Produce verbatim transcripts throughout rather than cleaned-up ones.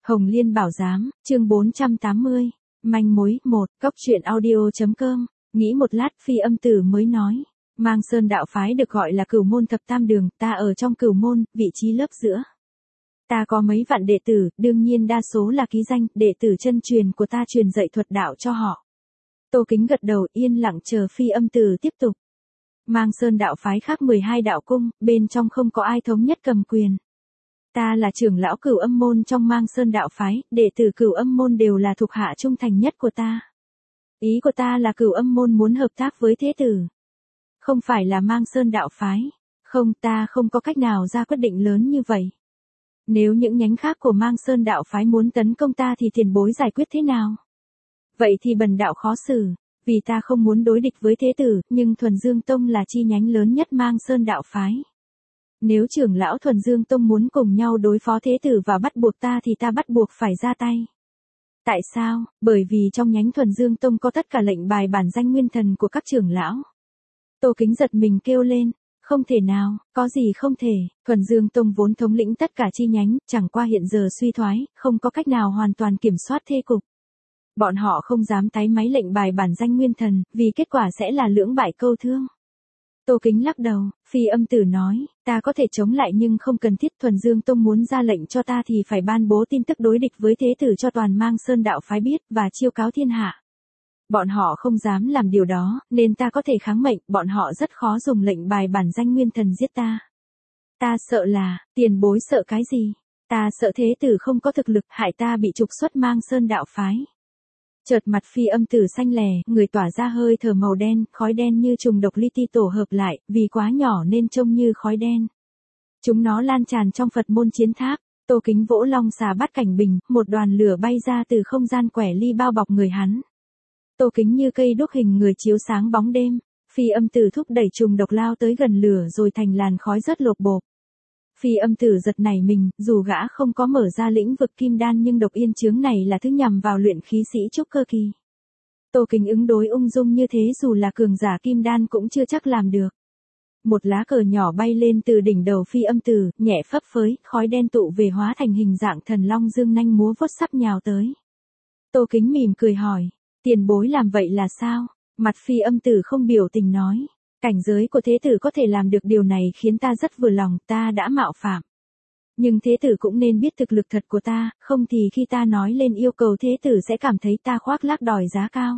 Hồng Liên Bảo Giám, chương bốn trăm tám mươi, manh mối, một, cóc truyện audio.com, nghĩ một lát Phi Âm Tử mới nói, Mang Sơn đạo phái được gọi là Cửu môn thập tam đường, ta ở trong Cửu môn, vị trí lớp giữa. Ta có mấy vạn đệ tử, đương nhiên đa số là ký danh, đệ tử chân truyền của ta truyền dạy thuật đạo cho họ. Tô Kính gật đầu yên lặng chờ Phi Âm Tử tiếp tục. Mang Sơn đạo phái khác mười hai đạo cung, bên trong không có ai thống nhất cầm quyền. Ta là trưởng lão Cửu Âm môn trong Mang Sơn đạo phái, đệ tử Cửu Âm môn đều là thuộc hạ trung thành nhất của ta. Ý của ta là Cửu Âm môn muốn hợp tác với thế tử. Không phải là Mang Sơn đạo phái. Không, ta không có cách nào ra quyết định lớn như vậy. Nếu những nhánh khác của Mang Sơn đạo phái muốn tấn công ta thì tiền bối giải quyết thế nào? Vậy thì bần đạo khó xử, vì ta không muốn đối địch với thế tử, nhưng Thuần Dương Tông là chi nhánh lớn nhất Mang Sơn đạo phái. Nếu trưởng lão Thuần Dương Tông muốn cùng nhau đối phó thế tử và bắt buộc ta thì ta bắt buộc phải ra tay. Tại sao? Bởi vì trong nhánh Thuần Dương Tông có tất cả lệnh bài bản danh nguyên thần của các trưởng lão. Tô Kính giật mình kêu lên, không thể nào, có gì không thể, Thuần Dương Tông vốn thống lĩnh tất cả chi nhánh, chẳng qua hiện giờ suy thoái, không có cách nào hoàn toàn kiểm soát thế cục. Bọn họ không dám tái máy lệnh bài bản danh nguyên thần, vì kết quả sẽ là lưỡng bại câu thương. Tô Kính lắc đầu, Phi Âm Tử nói, ta có thể chống lại nhưng không cần thiết. Thuần Dương Tông muốn ra lệnh cho ta thì phải ban bố tin tức đối địch với thế tử cho toàn Mang Sơn đạo phái biết và chiêu cáo thiên hạ. Bọn họ không dám làm điều đó, nên ta có thể kháng mệnh, bọn họ rất khó dùng lệnh bài bản danh nguyên thần giết ta. Ta sợ là, tiền bối sợ cái gì? Ta sợ thế tử không có thực lực hại ta bị trục xuất Mang Sơn đạo phái. Chợt mặt Phi Âm Tử xanh lè, người tỏa ra hơi thở màu đen, khói đen như trùng độc li ti tổ hợp lại, vì quá nhỏ nên trông như khói đen. Chúng nó lan tràn trong Phật môn chiến tháp. Tô Kính vỗ long xà bắt cảnh bình, một đoàn lửa bay ra từ không gian quẻ ly bao bọc người hắn. Tô Kính như cây đuốc hình người chiếu sáng bóng đêm. Phi Âm Tử thúc đẩy trùng độc lao tới gần lửa rồi thành làn khói rất lột bột. Phi Âm Tử giật nảy mình, dù gã không có mở ra lĩnh vực kim đan nhưng độc yên chướng này là thứ nhằm vào luyện khí sĩ trúc cơ kỳ. Tô Kính ứng đối ung dung như thế dù là cường giả kim đan cũng chưa chắc làm được. Một lá cờ nhỏ bay lên từ đỉnh đầu Phi Âm Tử, nhẹ phấp phới, khói đen tụ về hóa thành hình dạng thần long dương nanh múa vuốt sắp nhào tới. Tô Kính mỉm cười hỏi, tiền bối làm vậy là sao? Mặt Phi Âm Tử không biểu tình nói. Cảnh giới của thế tử có thể làm được điều này khiến ta rất vừa lòng, ta đã mạo phạm. Nhưng thế tử cũng nên biết thực lực thật của ta, không thì khi ta nói lên yêu cầu thế tử sẽ cảm thấy ta khoác lác đòi giá cao.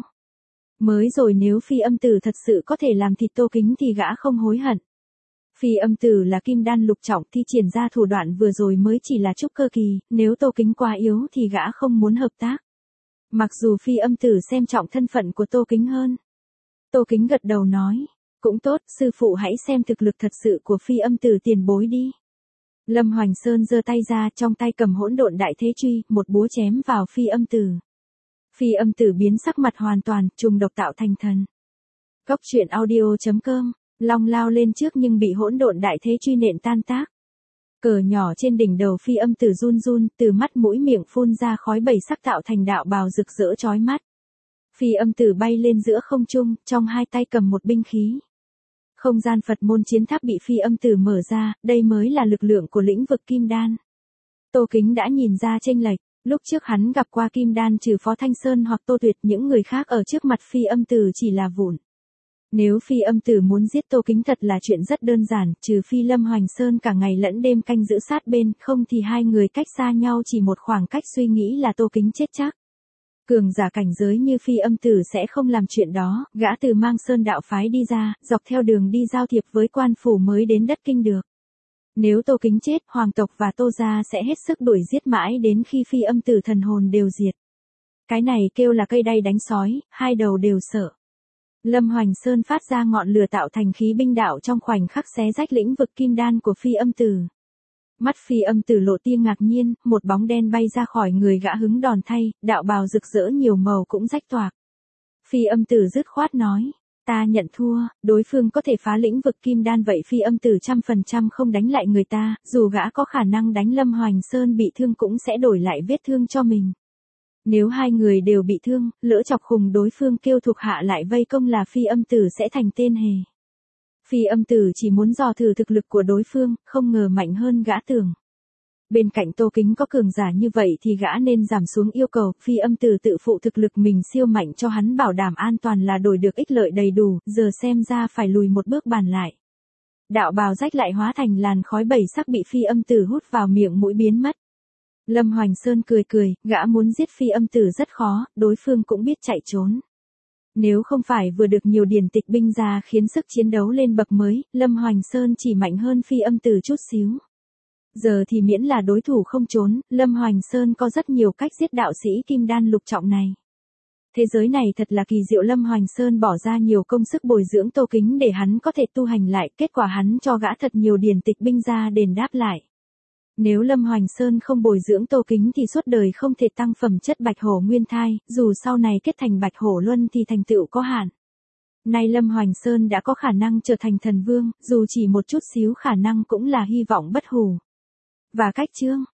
Mới rồi nếu Phi Âm Tử thật sự có thể làm thịt Tô Kính thì gã không hối hận. Phi Âm Tử là kim đan lục trọng thi triển ra thủ đoạn vừa rồi mới chỉ là trúc cơ kỳ, nếu Tô Kính quá yếu thì gã không muốn hợp tác. Mặc dù Phi Âm Tử xem trọng thân phận của Tô Kính hơn. Tô Kính gật đầu nói. Cũng tốt, sư phụ hãy xem thực lực thật sự của Phi Âm Tử tiền bối đi. Lâm Hoành Sơn giơ tay ra, trong tay cầm hỗn độn đại thế truy, một búa chém vào Phi Âm Tử. Phi Âm Tử biến sắc mặt hoàn toàn, trùng độc tạo thành thần. Cóc truyện audio.com, long lao lên trước nhưng bị hỗn độn đại thế truy nện tan tác. Cờ nhỏ trên đỉnh đầu Phi Âm Tử run run, từ mắt mũi miệng phun ra khói bảy sắc tạo thành đạo bào rực rỡ chói mắt. Phi Âm Tử bay lên giữa không trung, trong hai tay cầm một binh khí. Không gian Phật môn chiến tháp bị Phi Âm Tử mở ra, đây mới là lực lượng của lĩnh vực kim đan. Tô Kính đã nhìn ra chênh lệch, lúc trước hắn gặp qua kim đan trừ Phó Thanh Sơn hoặc Tô Tuyệt, những người khác ở trước mặt Phi Âm Tử chỉ là vụn. Nếu Phi Âm Tử muốn giết Tô Kính thật là chuyện rất đơn giản, trừ phi Lâm Hoành Sơn cả ngày lẫn đêm canh giữ sát bên, không thì hai người cách xa nhau chỉ một khoảng cách suy nghĩ là Tô Kính chết chắc. Cường giả cảnh giới như Phi Âm Tử sẽ không làm chuyện đó, gã từ Mang Sơn đạo phái đi ra, dọc theo đường đi giao thiệp với quan phủ mới đến đất kinh được. Nếu Tô Kính chết, hoàng tộc và Tô gia sẽ hết sức đuổi giết mãi đến khi Phi Âm Tử thần hồn đều diệt. Cái này kêu là cây đay đánh sói, hai đầu đều sợ. Lâm Hoành Sơn phát ra ngọn lửa tạo thành khí binh đạo trong khoảnh khắc xé rách lĩnh vực kim đan của Phi Âm Tử. Mắt Phi Âm Tử lộ tia ngạc nhiên, một bóng đen bay ra khỏi người gã hứng đòn thay, đạo bào rực rỡ nhiều màu cũng rách toạc. Phi Âm Tử dứt khoát nói, ta nhận thua, đối phương có thể phá lĩnh vực kim đan vậy Phi Âm Tử trăm phần trăm không đánh lại người ta, dù gã có khả năng đánh Lâm Hoành Sơn bị thương cũng sẽ đổi lại vết thương cho mình. Nếu hai người đều bị thương, lỡ chọc khùng đối phương kêu thuộc hạ lại vây công là Phi Âm Tử sẽ thành tên hề. Phi Âm Tử chỉ muốn dò thử thực lực của đối phương, không ngờ mạnh hơn gã tưởng. Bên cạnh Tô Kính có cường giả như vậy thì gã nên giảm xuống yêu cầu, Phi Âm Tử tự phụ thực lực mình siêu mạnh cho hắn bảo đảm an toàn là đổi được ích lợi đầy đủ, giờ xem ra phải lùi một bước bàn lại. Đạo bào rách lại hóa thành làn khói bảy sắc bị Phi Âm Tử hút vào miệng mũi biến mất. Lâm Hoành Sơn cười cười, gã muốn giết Phi Âm Tử rất khó, đối phương cũng biết chạy trốn. Nếu không phải vừa được nhiều điển tịch binh ra khiến sức chiến đấu lên bậc mới, Lâm Hoành Sơn chỉ mạnh hơn Phi Âm Tử chút xíu. Giờ thì miễn là đối thủ không trốn, Lâm Hoành Sơn có rất nhiều cách giết đạo sĩ kim đan lục trọng này. Thế giới này thật là kỳ diệu, Lâm Hoành Sơn bỏ ra nhiều công sức bồi dưỡng Tô Kính để hắn có thể tu hành lại, kết quả hắn cho gã thật nhiều điển tịch binh ra đền đáp lại. Nếu Lâm Hoành Sơn không bồi dưỡng Tô Kính thì suốt đời không thể tăng phẩm chất bạch hổ nguyên thai, dù sau này kết thành bạch hổ luân thì thành tựu có hạn. Nay Lâm Hoành Sơn đã có khả năng trở thành thần vương, dù chỉ một chút xíu khả năng cũng là hy vọng bất hủ. Và cách chương